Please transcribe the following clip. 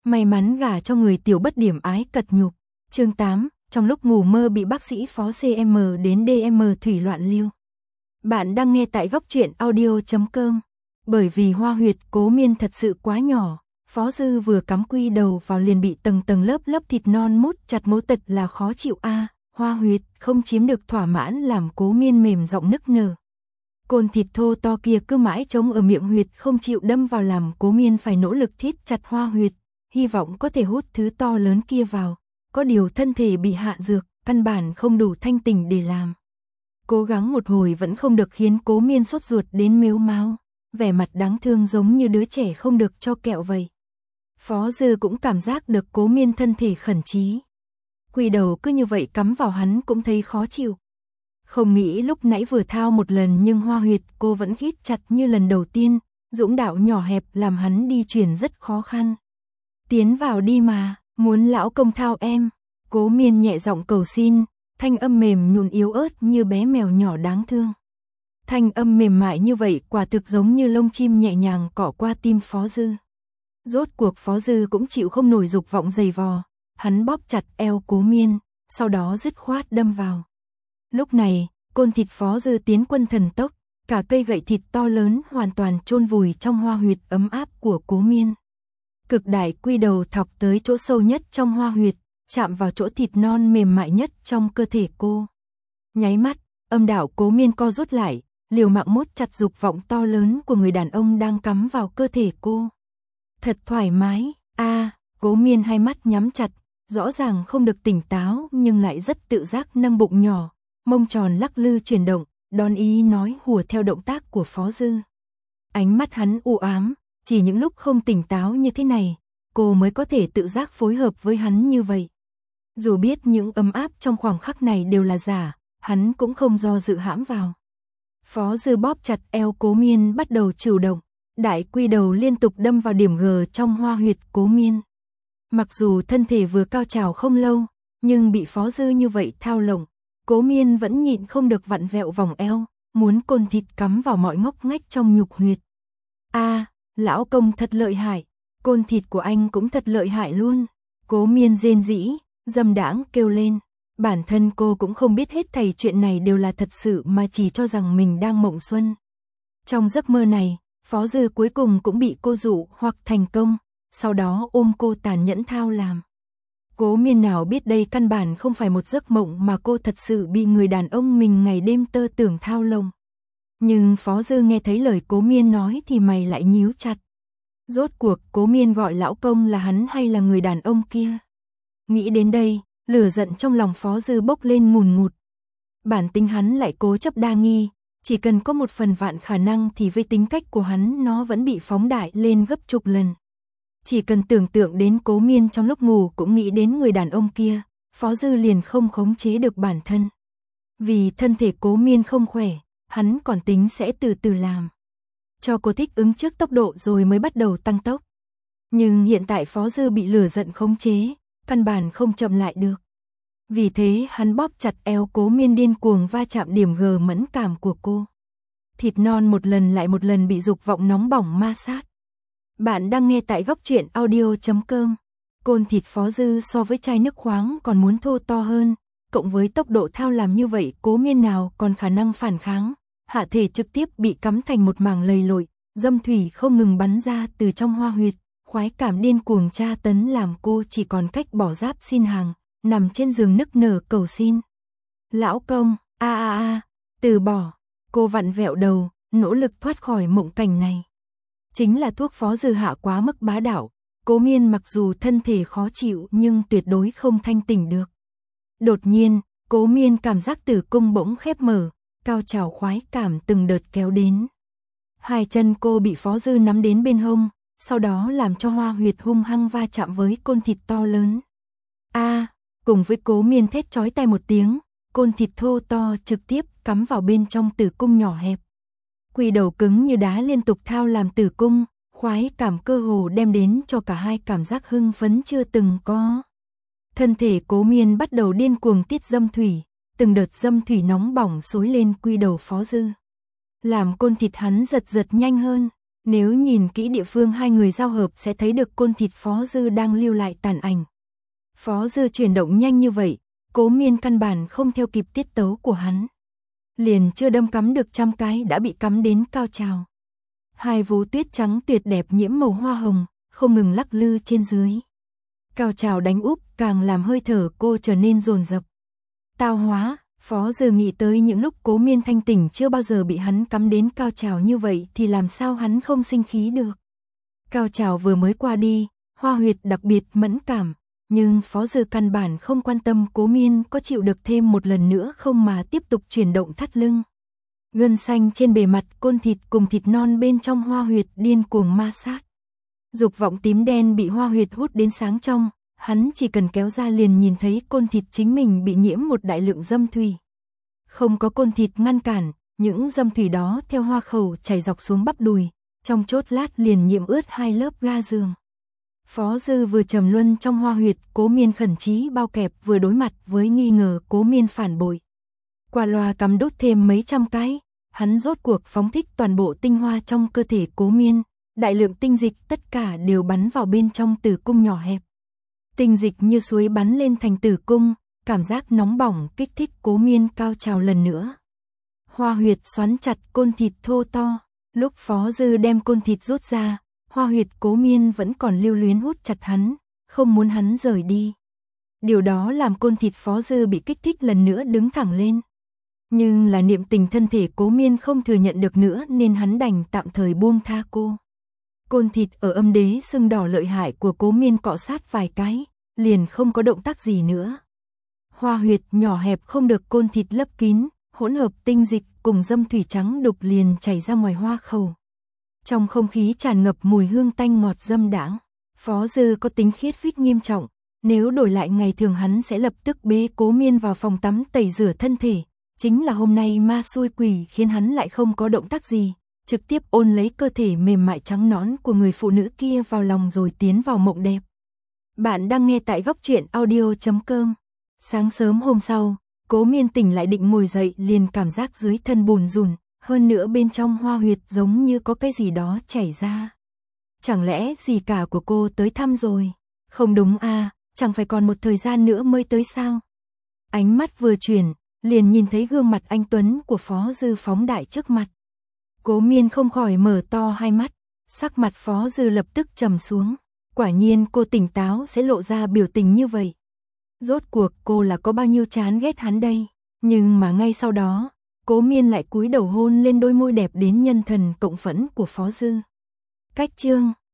May mắn gả cho người tiểu bất điểm ái cật nhục. Chương 8, trong lúc ngủ mơ bị bác sĩ phó CM đến DM thủy loạn lưu. Bạn đang nghe tại góc truyện audio.com. Bởi vì hoa huyệt Cố Miên thật sự quá nhỏ, Phó Dư vừa cắm quy đầu vào liền bị tầng tầng lớp lớp thịt non mút chặt mố tật là khó chịu a. Hoa huyệt không chiếm được thỏa mãn làm Cố Miên mềm giọng nức nở. Côn thịt thô to kia cứ mãi trống ở miệng huyệt không chịu đâm vào làm Cố Miên phải nỗ lực thít chặt hoa huyệt, hy vọng có thể hút thứ to lớn kia vào. Có điều thân thể bị hạ dược, căn bản không đủ thanh tỉnh để làm. Cố gắng một hồi vẫn không được khiến Cố Miên sốt ruột đến mếu máo, vẻ mặt đáng thương giống như đứa trẻ không được cho kẹo vậy. Phó Dư cũng cảm giác được Cố Miên thân thể khẩn trí. Quy đầu cứ như vậy cắm vào hắn cũng thấy khó chịu. Không nghĩ lúc nãy vừa thao một lần nhưng hoa huyệt cô vẫn ghít chặt như lần đầu tiên, dũng đạo nhỏ hẹp làm hắn đi chuyển rất khó khăn. Tiến vào đi mà, muốn lão công thao em. Cố Miên nhẹ giọng cầu xin, thanh âm mềm nhũn yếu ớt như bé mèo nhỏ đáng thương. Thanh âm mềm mại như vậy quả thực giống như lông chim nhẹ nhàng cọ qua tim Phó Dư. Rốt cuộc Phó Dư cũng chịu không nổi dục vọng giày vò, hắn bóp chặt eo Cố Miên, sau đó dứt khoát đâm vào. Lúc này, côn thịt Phó Dư tiến quân thần tốc, cả cây gậy thịt to lớn hoàn toàn chôn vùi trong hoa huyệt ấm áp của Cố Miên. Cực đại quy đầu thọc tới chỗ sâu nhất trong hoa huyệt, chạm vào chỗ thịt non mềm mại nhất trong cơ thể cô. Nháy mắt, âm đạo Cố Miên co rút lại, liều mạng mốt chặt dục vọng to lớn của người đàn ông đang cắm vào cơ thể cô. Thật thoải mái, Cố Miên hai mắt nhắm chặt, rõ ràng không được tỉnh táo nhưng lại rất tự giác nâng bụng nhỏ, mông tròn lắc lư chuyển động, đón ý nói hùa theo động tác của Phó Dư. Ánh mắt hắn u ám, chỉ những lúc không tỉnh táo như thế này, cô mới có thể tự giác phối hợp với hắn như vậy. Dù biết những ấm áp trong khoảng khắc này đều là giả, hắn cũng không do dự hãm vào. Phó Dư bóp chặt eo Cố Miên bắt đầu chịu động, đại quy đầu liên tục đâm vào điểm G trong hoa huyệt Cố Miên. Mặc dù thân thể vừa cao trào không lâu, nhưng bị Phó Dư như vậy thao lộng, Cố Miên vẫn nhịn không được vặn vẹo vòng eo, muốn côn thịt cắm vào mọi ngóc ngách trong nhục huyệt. Lão công thật lợi hại, côn thịt của anh cũng thật lợi hại luôn. Cố Miên rên rỉ, dâm đãng kêu lên. Bản thân cô cũng không biết hết thảy chuyện này đều là thật sự mà chỉ cho rằng mình đang mộng xuân. Trong giấc mơ này, Phó Dư cuối cùng cũng bị cô dụ hoặc thành công, sau đó ôm cô tàn nhẫn thao làm. Cố Miên nào biết đây căn bản không phải một giấc mộng mà cô thật sự bị người đàn ông mình ngày đêm tơ tưởng thao lồng. Nhưng Phó Dư nghe thấy lời Cố Miên nói thì mày lại nhíu chặt. Rốt cuộc Cố Miên gọi lão công là hắn hay là người đàn ông kia? Nghĩ đến đây, lửa giận trong lòng Phó Dư bốc lên ngùn ngụt. Bản tính hắn lại cố chấp đa nghi, chỉ cần có một phần vạn khả năng thì với tính cách của hắn nó vẫn bị phóng đại lên gấp chục lần. Chỉ cần tưởng tượng đến Cố Miên trong lúc ngủ cũng nghĩ đến người đàn ông kia, Phó Dư liền không khống chế được bản thân. Vì thân thể Cố Miên không khỏe, hắn còn tính sẽ từ từ làm. Cho cô thích ứng trước tốc độ rồi mới bắt đầu tăng tốc. Nhưng hiện tại Phó Dư bị lửa giận khống chế, căn bản không chậm lại được. Vì thế hắn bóp chặt eo Cố Miên điên cuồng va chạm điểm G mẫn cảm của cô. Thịt non một lần lại một lần bị dục vọng nóng bỏng ma sát. Bạn đang nghe tại góc truyện audio.com. Côn thịt Phó Dư so với chai nước khoáng còn muốn thô to hơn, cộng với tốc độ thao làm như vậy Cố Miên nào còn khả năng phản kháng, hạ thể trực tiếp bị cắm thành một mảng lầy lội, dâm thủy không ngừng bắn ra từ trong hoa huyệt, khoái cảm điên cuồng tra tấn làm cô chỉ còn cách bỏ giáp xin hàng, nằm trên giường nức nở cầu xin. Lão công, từ bỏ. Cô vặn vẹo đầu, nỗ lực thoát khỏi mộng cảnh này. Chính là thuốc Phó Dư hạ quá mức bá đạo, Cố Miên mặc dù thân thể khó chịu nhưng tuyệt đối không thanh tỉnh được. Đột nhiên, Cố Miên cảm giác tử cung bỗng khép mở, cao trào khoái cảm từng đợt kéo đến. Hai chân cô bị Phó Dư nắm đến bên hông, sau đó làm cho hoa huyệt hung hăng va chạm với côn thịt to lớn. Cùng với Cố Miên thét chói tai một tiếng, côn thịt thô to trực tiếp cắm vào bên trong tử cung nhỏ hẹp. Quy đầu cứng như đá liên tục thao làm tử cung, khoái cảm cơ hồ đem đến cho cả hai cảm giác hưng phấn chưa từng có. Thân thể Cố Miên bắt đầu điên cuồng tiết dâm thủy, từng đợt dâm thủy nóng bỏng xối lên quy đầu Phó Dư. Làm côn thịt hắn giật giật nhanh hơn, Nếu nhìn kỹ địa phương hai người giao hợp sẽ thấy được Côn Thịt Phó Dư đang lưu lại tàn ảnh. Phó Dư chuyển động nhanh như vậy, Cố Miên căn bản không theo kịp tiết tấu của hắn. Liền chưa đâm cắm được trăm cái đã bị cắm đến cao trào. Hai vú tuyết trắng tuyệt đẹp nhiễm màu hoa hồng, không ngừng lắc lư trên dưới. Cao trào đánh úp càng làm hơi thở cô trở nên dồn dập. Tao hóa, Phó Dư nghĩ tới những lúc Cố Miên thanh tỉnh chưa bao giờ bị hắn cắm đến cao trào như vậy thì làm sao hắn không sinh khí được. Cao trào vừa mới qua đi, hoa huyệt đặc biệt mẫn cảm, nhưng Phó Dư căn bản không quan tâm Cố Miên có chịu được thêm một lần nữa không mà tiếp tục chuyển động thắt lưng. Gân xanh trên bề mặt Côn Thịt cùng thịt non bên trong hoa huyệt điên cuồng ma sát. Dục vọng tím đen bị hoa huyệt hút đến sáng trong, hắn chỉ cần kéo ra liền nhìn thấy Côn Thịt chính mình bị nhiễm một đại lượng dâm thủy. Không có Côn Thịt ngăn cản, những dâm thủy đó theo hoa khẩu chảy dọc xuống bắp đùi, trong chốt lát liền nhiễm ướt hai lớp ga giường. Phó Dư vừa trầm luân trong hoa huyệt, Cố Miên khẩn trí bao kẹp vừa đối mặt với nghi ngờ Cố Miên phản bội. Qua loa cắm đốt thêm mấy trăm cái, hắn rốt cuộc phóng thích toàn bộ tinh hoa trong cơ thể Cố Miên, đại lượng tinh dịch tất cả đều bắn vào bên trong tử cung nhỏ hẹp. Tinh dịch như suối bắn lên thành tử cung, cảm giác nóng bỏng kích thích Cố Miên cao trào lần nữa. Hoa huyệt xoắn chặt Côn Thịt thô to, lúc Phó Dư đem Côn Thịt rút ra, hoa huyệt Cố Miên vẫn còn lưu luyến hút chặt hắn, không muốn hắn rời đi. Điều đó làm Côn Thịt Phó Dư bị kích thích lần nữa đứng thẳng lên. Nhưng là niệm tình thân thể Cố Miên không thừa nhận được nữa nên hắn đành tạm thời buông tha cô. Côn Thịt ở âm đế sưng đỏ lợi hại của Cố Miên cọ sát vài cái, liền không có động tác gì nữa. Hoa huyệt nhỏ hẹp không được Côn Thịt lấp kín, hỗn hợp tinh dịch cùng dâm thủy trắng đục liền chảy ra ngoài hoa khẩu. Trong không khí tràn ngập mùi hương tanh ngọt dâm đãng. Phó Dư có tính khiết phích nghiêm trọng, nếu đổi lại ngày thường hắn sẽ lập tức bế Cố Miên vào phòng tắm tẩy rửa thân thể. Chính là hôm nay ma xui quỷ khiến hắn lại không có động tác gì, trực tiếp ôn lấy cơ thể mềm mại trắng nõn của người phụ nữ kia vào lòng rồi tiến vào mộng đẹp. Bạn đang nghe tại Góc Truyện Audio.com. Sáng sớm hôm sau, Cố Miên tỉnh lại định ngồi dậy liền cảm giác dưới thân bùn rùn, hơn nữa bên trong hoa huyệt giống như có cái gì đó chảy ra. Chẳng lẽ dì cả của cô tới thăm rồi? Không đúng à, chẳng phải còn một thời gian nữa mới tới sao? Ánh mắt vừa chuyển, liền nhìn thấy gương mặt anh tuấn của Phó Dư phóng đại trước mặt. Cố Miên không khỏi mở to hai mắt, sắc mặt Phó Dư lập tức trầm xuống. Quả nhiên cô tỉnh táo sẽ lộ ra biểu tình như vậy. Rốt cuộc cô là có bao nhiêu chán ghét hắn đây? Nhưng mà ngay sau đó, Cố Miên lại cúi đầu hôn lên đôi môi đẹp đến nhân thần cộng phẫn của Phó Dư. Cách chương